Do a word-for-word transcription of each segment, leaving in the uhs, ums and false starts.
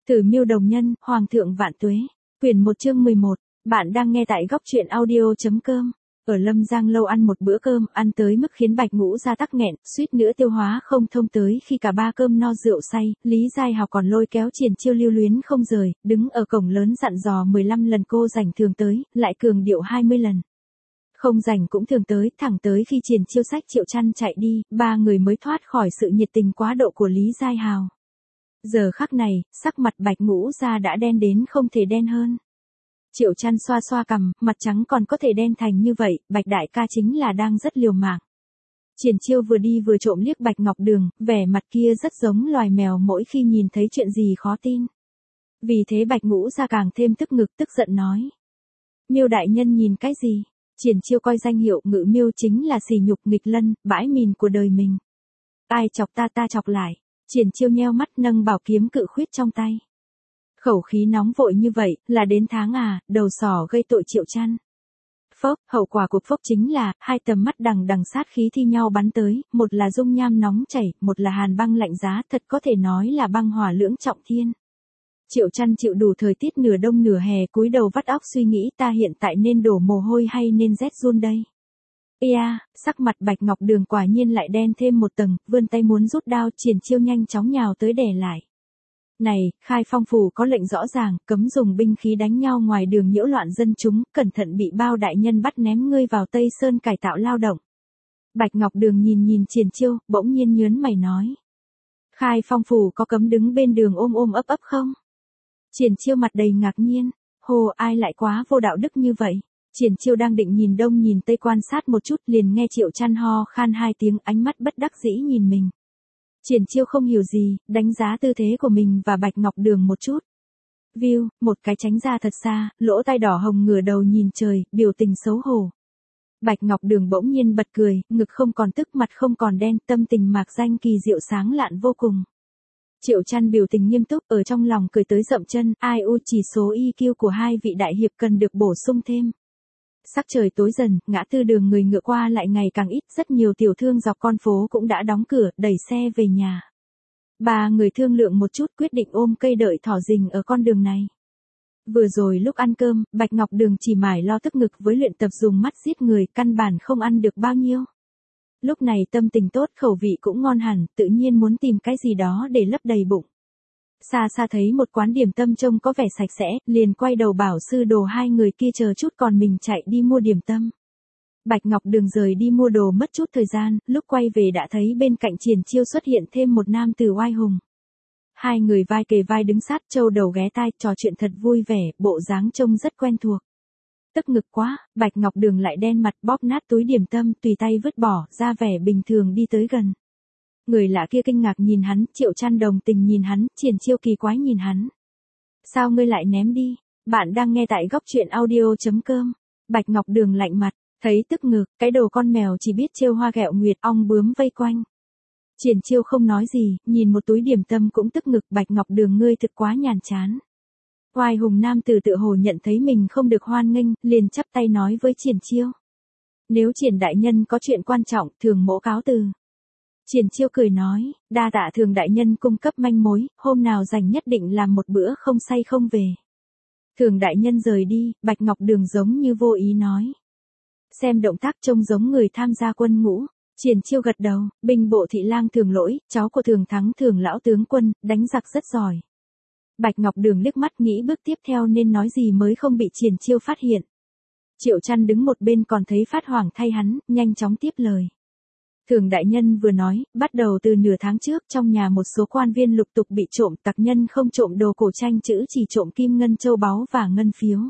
Tử Miêu Đồng Nhân, Hoàng thượng vạn tuế. Quyển một chương mười một. Bạn đang nghe tại góc truyện audio.com. Ở Lâm Giang lâu ăn một bữa cơm, ăn tới mức khiến Bạch Ngũ ra tắc nghẹn, suýt nữa tiêu hóa không thông tới khi cả ba cơm no rượu say, Lý Giai Hào còn lôi kéo Triển Chiêu lưu luyến không rời, đứng ở cổng lớn dặn dò mười lăm lần cô rảnh thường tới, lại cường điệu hai mươi lần. Không rảnh cũng thường tới, thẳng tới khi Triển Chiêu xách Triệu Chăn chạy đi, ba người mới thoát khỏi sự nhiệt tình quá độ của Lý Giai Hào. Giờ khắc này, sắc mặt Bạch Ngũ ra đã đen đến không thể đen hơn. Triệu Chăn xoa xoa cằm, mặt trắng còn có thể đen thành như vậy, Bạch đại ca chính là đang rất liều mạng. Triển Chiêu vừa đi vừa trộm liếc Bạch Ngọc Đường, vẻ mặt kia rất giống loài mèo mỗi khi nhìn thấy chuyện gì khó tin. Vì thế Bạch Ngũ ra càng thêm tức ngực tức giận nói. Miêu đại nhân nhìn cái gì? Triển Chiêu coi danh hiệu Ngự Miêu chính là sỉ nhục nghịch lân, bãi mìn của đời mình. Ai chọc ta ta chọc lại. Triển Chiêu nheo mắt nâng bảo kiếm cự khuyết trong tay. Khẩu khí nóng vội như vậy, là đến tháng à, đầu sỏ gây tội Triệu Chăn. Phốc, hậu quả của phốc chính là, hai tầm mắt đằng đằng sát khí thi nhau bắn tới, một là dung nham nóng chảy, một là hàn băng lạnh giá, thật có thể nói là băng hỏa lưỡng trọng thiên. Triệu Chăn chịu đủ thời tiết nửa đông nửa hè, cúi đầu vắt óc suy nghĩ ta hiện tại nên đổ mồ hôi hay nên rét run đây. Ê a, sắc mặt Bạch Ngọc Đường quả nhiên lại đen thêm một tầng, vươn tay muốn rút đao, Triển Chiêu nhanh chóng nhào tới đè lại. Này, Khai Phong phủ có lệnh rõ ràng, cấm dùng binh khí đánh nhau ngoài đường nhiễu loạn dân chúng, cẩn thận bị bao đại nhân bắt ném ngươi vào Tây Sơn cải tạo lao động. Bạch Ngọc Đường nhìn nhìn Triển Chiêu, bỗng nhiên nhớn mày nói. Khai Phong phủ có cấm đứng bên đường ôm ôm ấp ấp không? Triển Chiêu mặt đầy ngạc nhiên, hồ ai lại quá vô đạo đức như vậy? Triển Chiêu đang định nhìn đông nhìn tây quan sát một chút liền nghe Triệu Chăn ho khan hai tiếng, ánh mắt bất đắc dĩ nhìn mình. Triển Chiêu không hiểu gì, đánh giá tư thế của mình và Bạch Ngọc Đường một chút. View, một cái tránh ra thật xa, lỗ tai đỏ hồng ngửa đầu nhìn trời, biểu tình xấu hổ. Bạch Ngọc Đường bỗng nhiên bật cười, ngực không còn tức mặt không còn đen, tâm tình mạc danh kỳ diệu sáng lạn vô cùng. Triệu Chăn biểu tình nghiêm túc ở trong lòng cười tới dậm chân, ai u chỉ số i kiu của hai vị đại hiệp cần được bổ sung thêm. Sắc trời tối dần, ngã tư đường người ngựa qua lại ngày càng ít, rất nhiều tiểu thương dọc con phố cũng đã đóng cửa, đẩy xe về nhà. Ba người thương lượng một chút quyết định ôm cây đợi thỏ rình ở con đường này. Vừa rồi lúc ăn cơm, Bạch Ngọc Đường chỉ mải lo tức ngực với luyện tập dùng mắt giết người, căn bản không ăn được bao nhiêu. Lúc này tâm tình tốt, khẩu vị cũng ngon hẳn, tự nhiên muốn tìm cái gì đó để lấp đầy bụng. Xa xa thấy một quán điểm tâm trông có vẻ sạch sẽ, liền quay đầu bảo sư đồ hai người kia chờ chút còn mình chạy đi mua điểm tâm. Bạch Ngọc Đường rời đi mua đồ mất chút thời gian, lúc quay về đã thấy bên cạnh Triển Chiêu xuất hiện thêm một nam tử oai hùng. Hai người vai kề vai đứng sát, châu đầu ghé tai, trò chuyện thật vui vẻ, bộ dáng trông rất quen thuộc. Tức ngực quá, Bạch Ngọc Đường lại đen mặt bóp nát túi điểm tâm, tùy tay vứt bỏ, ra vẻ bình thường đi tới gần. Người lạ kia kinh ngạc nhìn hắn, Triệu Chăn đồng tình nhìn hắn, Triển Chiêu kỳ quái nhìn hắn. Sao ngươi lại ném đi? Bạn đang nghe tại góc truyện audio.com. Bạch Ngọc Đường lạnh mặt, thấy tức ngực, cái đồ con mèo chỉ biết trêu hoa ghẹo nguyệt, ong bướm vây quanh. Triển Chiêu không nói gì, nhìn một túi điểm tâm cũng tức ngực, Bạch Ngọc Đường ngươi thực quá nhàm chán. Oai hùng nam tử tự hồ nhận thấy mình không được hoan nghênh, liền chắp tay nói với Triển Chiêu. Nếu Triển đại nhân có chuyện quan trọng, thường mỗ cáo từ. Triển Chiêu cười nói, đa tạ Thường đại nhân cung cấp manh mối, hôm nào rảnh nhất định làm một bữa không say không về. Thường đại nhân rời đi, Bạch Ngọc Đường giống như vô ý nói. Xem động tác trông giống người tham gia quân ngũ. Triển Chiêu gật đầu, binh bộ thị lang Thường Lỗi, cháu của Thường Thắng Thường lão tướng quân, đánh giặc rất giỏi. Bạch Ngọc Đường liếc mắt nghĩ bước tiếp theo nên nói gì mới không bị Triển Chiêu phát hiện. Triệu Chăn đứng một bên còn thấy phát hoảng thay hắn, nhanh chóng tiếp lời. Thường đại nhân vừa nói, bắt đầu từ nửa tháng trước trong nhà một số quan viên lục tục bị trộm, tặc nhân không trộm đồ cổ tranh chữ chỉ trộm kim ngân châu báu và ngân phiếu.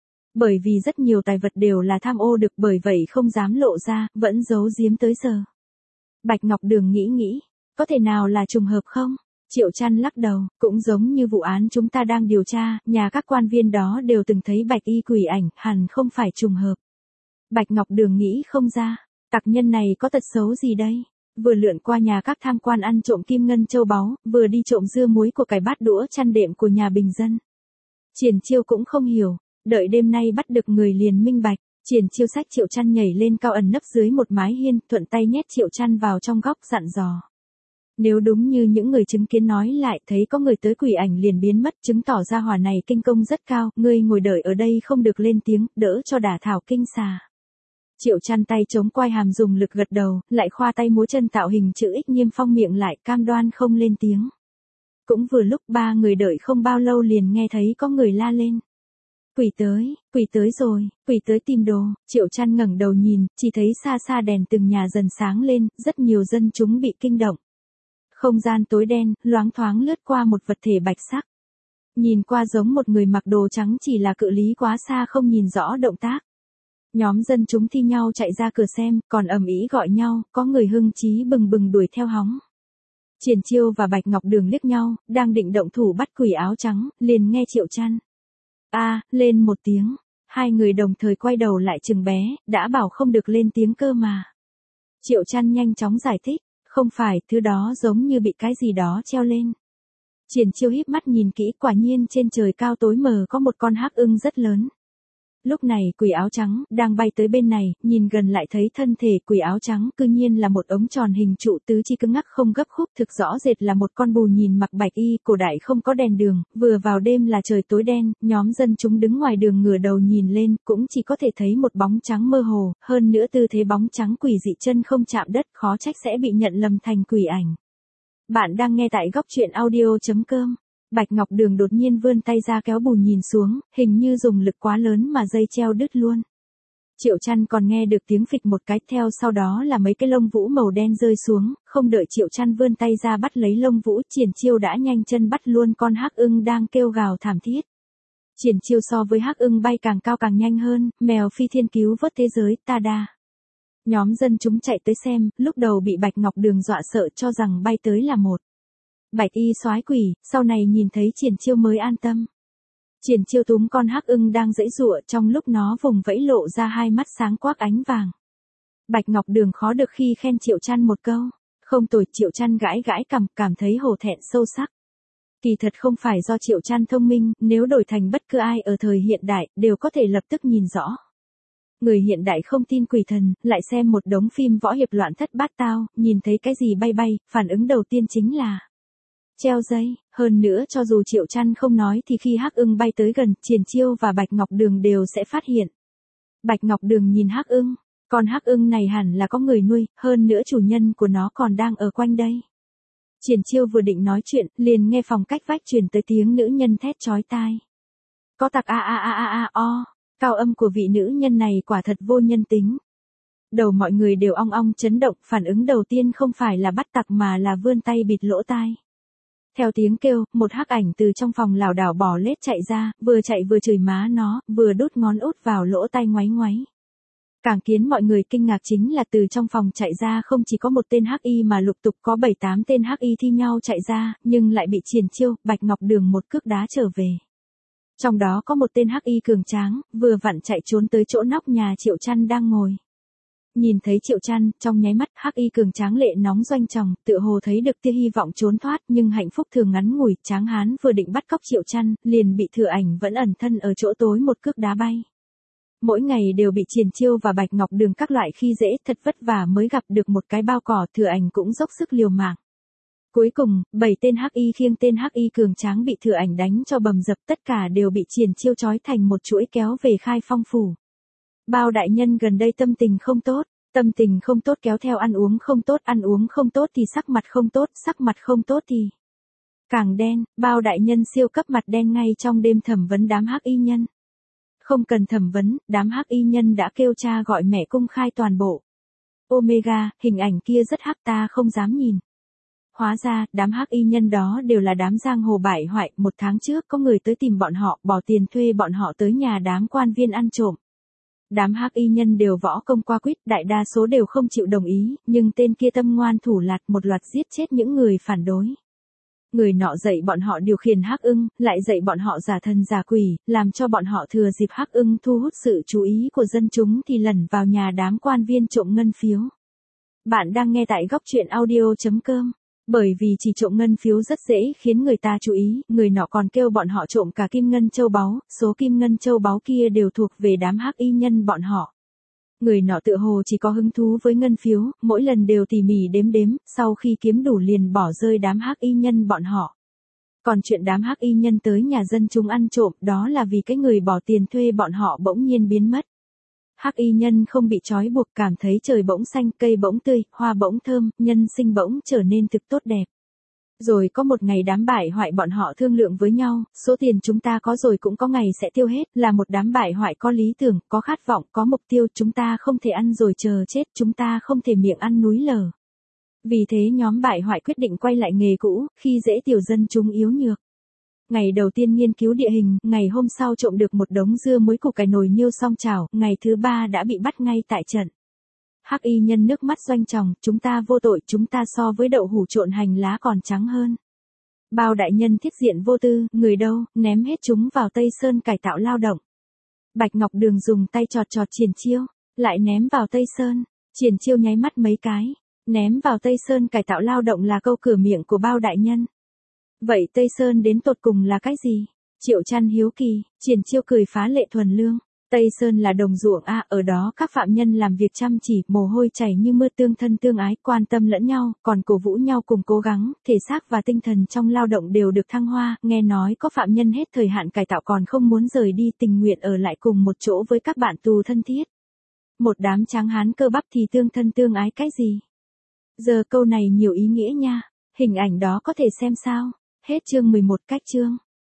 Bởi vì rất nhiều tài vật đều là tham ô được bởi vậy không dám lộ ra, vẫn giấu giếm tới giờ. Bạch Ngọc Đường nghĩ nghĩ, có thể nào là trùng hợp không? Triệu Chăn lắc đầu, cũng giống như vụ án chúng ta đang điều tra, nhà các quan viên đó đều từng thấy bạch y quỷ ảnh, hẳn không phải trùng hợp. Bạch Ngọc Đường nghĩ không ra. Tặc nhân này có tật xấu gì đây? Vừa lượn qua nhà các tham quan ăn trộm kim ngân châu báu, vừa đi trộm dưa muối của cải bát đũa chăn đệm của nhà bình dân. Triển Chiêu cũng không hiểu, đợi đêm nay bắt được người liền minh bạch, Triển Chiêu xách Triệu Chăn nhảy lên cao ẩn nấp dưới một mái hiên, thuận tay nhét Triệu Chăn vào trong góc dặn dò. Nếu đúng như những người chứng kiến nói lại thấy có người tới quỷ ảnh liền biến mất, chứng tỏ ra hỏa này kinh công rất cao, ngươi ngồi đợi ở đây không được lên tiếng, đỡ cho đả thảo kinh xà. Triệu Chăn tay chống quai hàm dùng lực gật đầu, lại khoa tay múa chân tạo hình chữ X niêm phong miệng lại cam đoan không lên tiếng. Cũng vừa lúc ba người đợi không bao lâu liền nghe thấy có người la lên. Quỷ tới, quỷ tới rồi, quỷ tới tìm đồ. Triệu Chăn ngẩng đầu nhìn, chỉ thấy xa xa đèn từng nhà dần sáng lên, rất nhiều dân chúng bị kinh động. Không gian tối đen, loáng thoáng lướt qua một vật thể bạch sắc. Nhìn qua giống một người mặc đồ trắng, chỉ là cự lý quá xa không nhìn rõ động tác. Nhóm dân chúng thi nhau chạy ra cửa xem, còn ầm ĩ gọi nhau, có người hưng chí bừng bừng đuổi theo hóng. Triển Chiêu và Bạch Ngọc Đường liếc nhau, đang định động thủ bắt quỷ áo trắng, liền nghe Triệu Chăn a lên một tiếng, hai người đồng thời quay đầu lại chừng bé, đã bảo không được lên tiếng cơ mà. Triệu Chăn nhanh chóng giải thích, không phải, thứ đó giống như bị cái gì đó treo lên. Triển Chiêu híp mắt nhìn kỹ, quả nhiên trên trời cao tối mờ có một con hắc ưng rất lớn. Lúc này quỷ áo trắng đang bay tới bên này, nhìn gần lại thấy thân thể quỷ áo trắng cư nhiên là một ống tròn hình trụ, tứ chi cứng ngắc không gấp khúc, thực rõ rệt là một con bù nhìn mặc bạch y, cổ đại không có đèn đường, vừa vào đêm là trời tối đen, nhóm dân chúng đứng ngoài đường ngửa đầu nhìn lên, cũng chỉ có thể thấy một bóng trắng mơ hồ, hơn nữa tư thế bóng trắng quỷ dị chân không chạm đất, khó trách sẽ bị nhận lầm thành quỷ ảnh. Bạn đang nghe tại góc truyện audio chấm com. Bạch Ngọc Đường đột nhiên vươn tay ra kéo bù nhìn xuống, hình như dùng lực quá lớn mà dây treo đứt luôn. Triệu Chăn còn nghe được tiếng phịch một cái, theo sau đó là mấy cái lông vũ màu đen rơi xuống, không đợi Triệu Chăn vươn tay ra bắt lấy lông vũ, Triển Chiêu đã nhanh chân bắt luôn con hắc ưng đang kêu gào thảm thiết. Triển Chiêu so với hắc ưng bay càng cao càng nhanh hơn, mèo phi thiên cứu vớt thế giới, ta đa. Nhóm dân chúng chạy tới xem, lúc đầu bị Bạch Ngọc Đường dọa sợ cho rằng bay tới là một bạch y soái quỷ, sau này nhìn thấy Triển Chiêu mới an tâm. Triển Chiêu túm con hắc ưng đang giãy giụa, trong lúc nó vùng vẫy lộ ra hai mắt sáng quắc ánh vàng. Bạch Ngọc Đường khó được khi khen Triệu Chăn một câu, không tồi. Triệu Chăn gãi gãi cằm, cảm thấy hổ thẹn sâu sắc. Kỳ thật không phải do Triệu Chăn thông minh, nếu đổi thành bất cứ ai ở thời hiện đại, đều có thể lập tức nhìn rõ. Người hiện đại không tin quỷ thần, lại xem một đống phim võ hiệp loạn thất bát tao, nhìn thấy cái gì bay bay, phản ứng đầu tiên chính là treo dây. Hơn nữa cho dù Triệu Chăn không nói thì khi hắc ưng bay tới gần, Triển Chiêu và Bạch Ngọc Đường đều sẽ phát hiện. Bạch Ngọc Đường nhìn hắc ưng, con hắc ưng này hẳn là có người nuôi, hơn nữa chủ nhân của nó còn đang ở quanh đây. Triển Chiêu vừa định nói chuyện, liền nghe phòng cách vách truyền tới tiếng nữ nhân thét chói tai. Có tặc a a a a a o, cao âm của vị nữ nhân này quả thật vô nhân tính. Đầu mọi người đều ong ong chấn động, phản ứng đầu tiên không phải là bắt tặc mà là vươn tay bịt lỗ tai. Theo tiếng kêu, một hắc ảnh từ trong phòng lảo đảo bò lết chạy ra, vừa chạy vừa chửi má nó, vừa đút ngón út vào lỗ tai ngoáy ngoáy. Càng khiến mọi người kinh ngạc chính là từ trong phòng chạy ra không chỉ có một tên hắc y mà lục tục có bảy tám tên hắc y thi nhau chạy ra, nhưng lại bị Triển Chiêu, Bạch Ngọc Đường một cước đá trở về. Trong đó có một tên hắc y cường tráng, vừa vặn chạy trốn tới chỗ nóc nhà Triệu Chăn đang ngồi. Nhìn thấy Triệu Chăn, trong nháy mắt hắc y cường tráng lệ nóng doanh tròng, tựa hồ thấy được tia hy vọng trốn thoát, nhưng hạnh phúc thường ngắn ngủi, tráng hán vừa định bắt cóc Triệu Chăn, liền bị Thừa Ảnh vẫn ẩn thân ở chỗ tối một cước đá bay. Mỗi ngày đều bị Triển Chiêu và Bạch Ngọc Đường các loại khi dễ, thật vất vả mới gặp được một cái bao cỏ, Thừa Ảnh cũng dốc sức liều mạng. Cuối cùng, bảy tên hắc y khiêng tên hắc y cường tráng bị Thừa Ảnh đánh cho bầm dập, tất cả đều bị Triển Chiêu trói thành một chuỗi kéo về Khai Phong phủ. Bao đại nhân gần đây tâm tình không tốt, tâm tình không tốt kéo theo ăn uống không tốt, ăn uống không tốt thì sắc mặt không tốt, sắc mặt không tốt thì càng đen. Bao đại nhân siêu cấp mặt đen ngay trong đêm thẩm vấn đám hắc y nhân. Không cần thẩm vấn, đám hắc y nhân đã kêu cha gọi mẹ công khai toàn bộ. Omega, hình ảnh kia rất hắc, ta không dám nhìn. Hóa ra, đám hắc y nhân đó đều là đám giang hồ bại hoại, một tháng trước có người tới tìm bọn họ, bỏ tiền thuê bọn họ tới nhà đám quan viên ăn trộm. Đám hắc y nhân đều võ công qua quýt, đại đa số đều không chịu đồng ý, nhưng tên kia tâm ngoan thủ lạt, một loạt giết chết những người phản đối. Người nọ dạy bọn họ điều khiển hắc ưng, lại dạy bọn họ giả thần giả quỷ, làm cho bọn họ thừa dịp hắc ưng thu hút sự chú ý của dân chúng thì lẩn vào nhà đám quan viên trộm ngân phiếu. Bạn đang nghe tại góc truyện audio chấm com. Bởi vì chỉ trộm ngân phiếu rất dễ khiến người ta chú ý, người nọ còn kêu bọn họ trộm cả kim ngân châu báu, số kim ngân châu báu kia đều thuộc về đám hắc y nhân bọn họ. Người nọ tựa hồ chỉ có hứng thú với ngân phiếu, mỗi lần đều tỉ mỉ đếm đếm, sau khi kiếm đủ liền bỏ rơi đám hắc y nhân bọn họ. Còn chuyện đám hắc y nhân tới nhà dân chúng ăn trộm, đó là vì cái người bỏ tiền thuê bọn họ bỗng nhiên biến mất. Hắc y nhân không bị trói buộc, cảm thấy trời bỗng xanh, cây bỗng tươi, hoa bỗng thơm, nhân sinh bỗng trở nên thực tốt đẹp. Rồi có một ngày đám bại hoại bọn họ thương lượng với nhau, số tiền chúng ta có rồi cũng có ngày sẽ tiêu hết, là một đám bại hoại có lý tưởng, có khát vọng, có mục tiêu, chúng ta không thể ăn rồi chờ chết, chúng ta không thể miệng ăn núi lở. Vì thế nhóm bại hoại quyết định quay lại nghề cũ, khi dễ tiểu dân chúng yếu nhược. Ngày đầu tiên nghiên cứu địa hình, ngày hôm sau trộm được một đống dưa muối củ cải nồi niêu song chảo, ngày thứ ba đã bị bắt ngay tại trận. Hắc y nhân nước mắt doanh tròng, chúng ta vô tội, chúng ta so với đậu hủ trộn hành lá còn trắng hơn. Bao đại nhân thiết diện vô tư, người đâu, ném hết chúng vào Tây Sơn cải tạo lao động. Bạch Ngọc Đường dùng tay chọt chọt Triển Chiêu, lại ném vào Tây Sơn, Triển Chiêu nháy mắt mấy cái, ném vào Tây Sơn cải tạo lao động là câu cửa miệng của bao đại nhân. Vậy Tây Sơn đến tột cùng là cái gì? Triệu Chăn hiếu kỳ, Triển Chiêu cười phá lệ thuần lương. Tây Sơn là đồng ruộng a, à, ở đó các phạm nhân làm việc chăm chỉ, mồ hôi chảy như mưa, tương thân tương ái, quan tâm lẫn nhau, còn cổ vũ nhau cùng cố gắng, thể xác và tinh thần trong lao động đều được thăng hoa, nghe nói có phạm nhân hết thời hạn cải tạo còn không muốn rời đi, tình nguyện ở lại cùng một chỗ với các bạn tù thân thiết. Một đám tráng hán cơ bắp thì tương thân tương ái cái gì? Giờ câu này nhiều ý nghĩa nha, hình ảnh đó có thể xem sao? Hết chương mười một cách chương.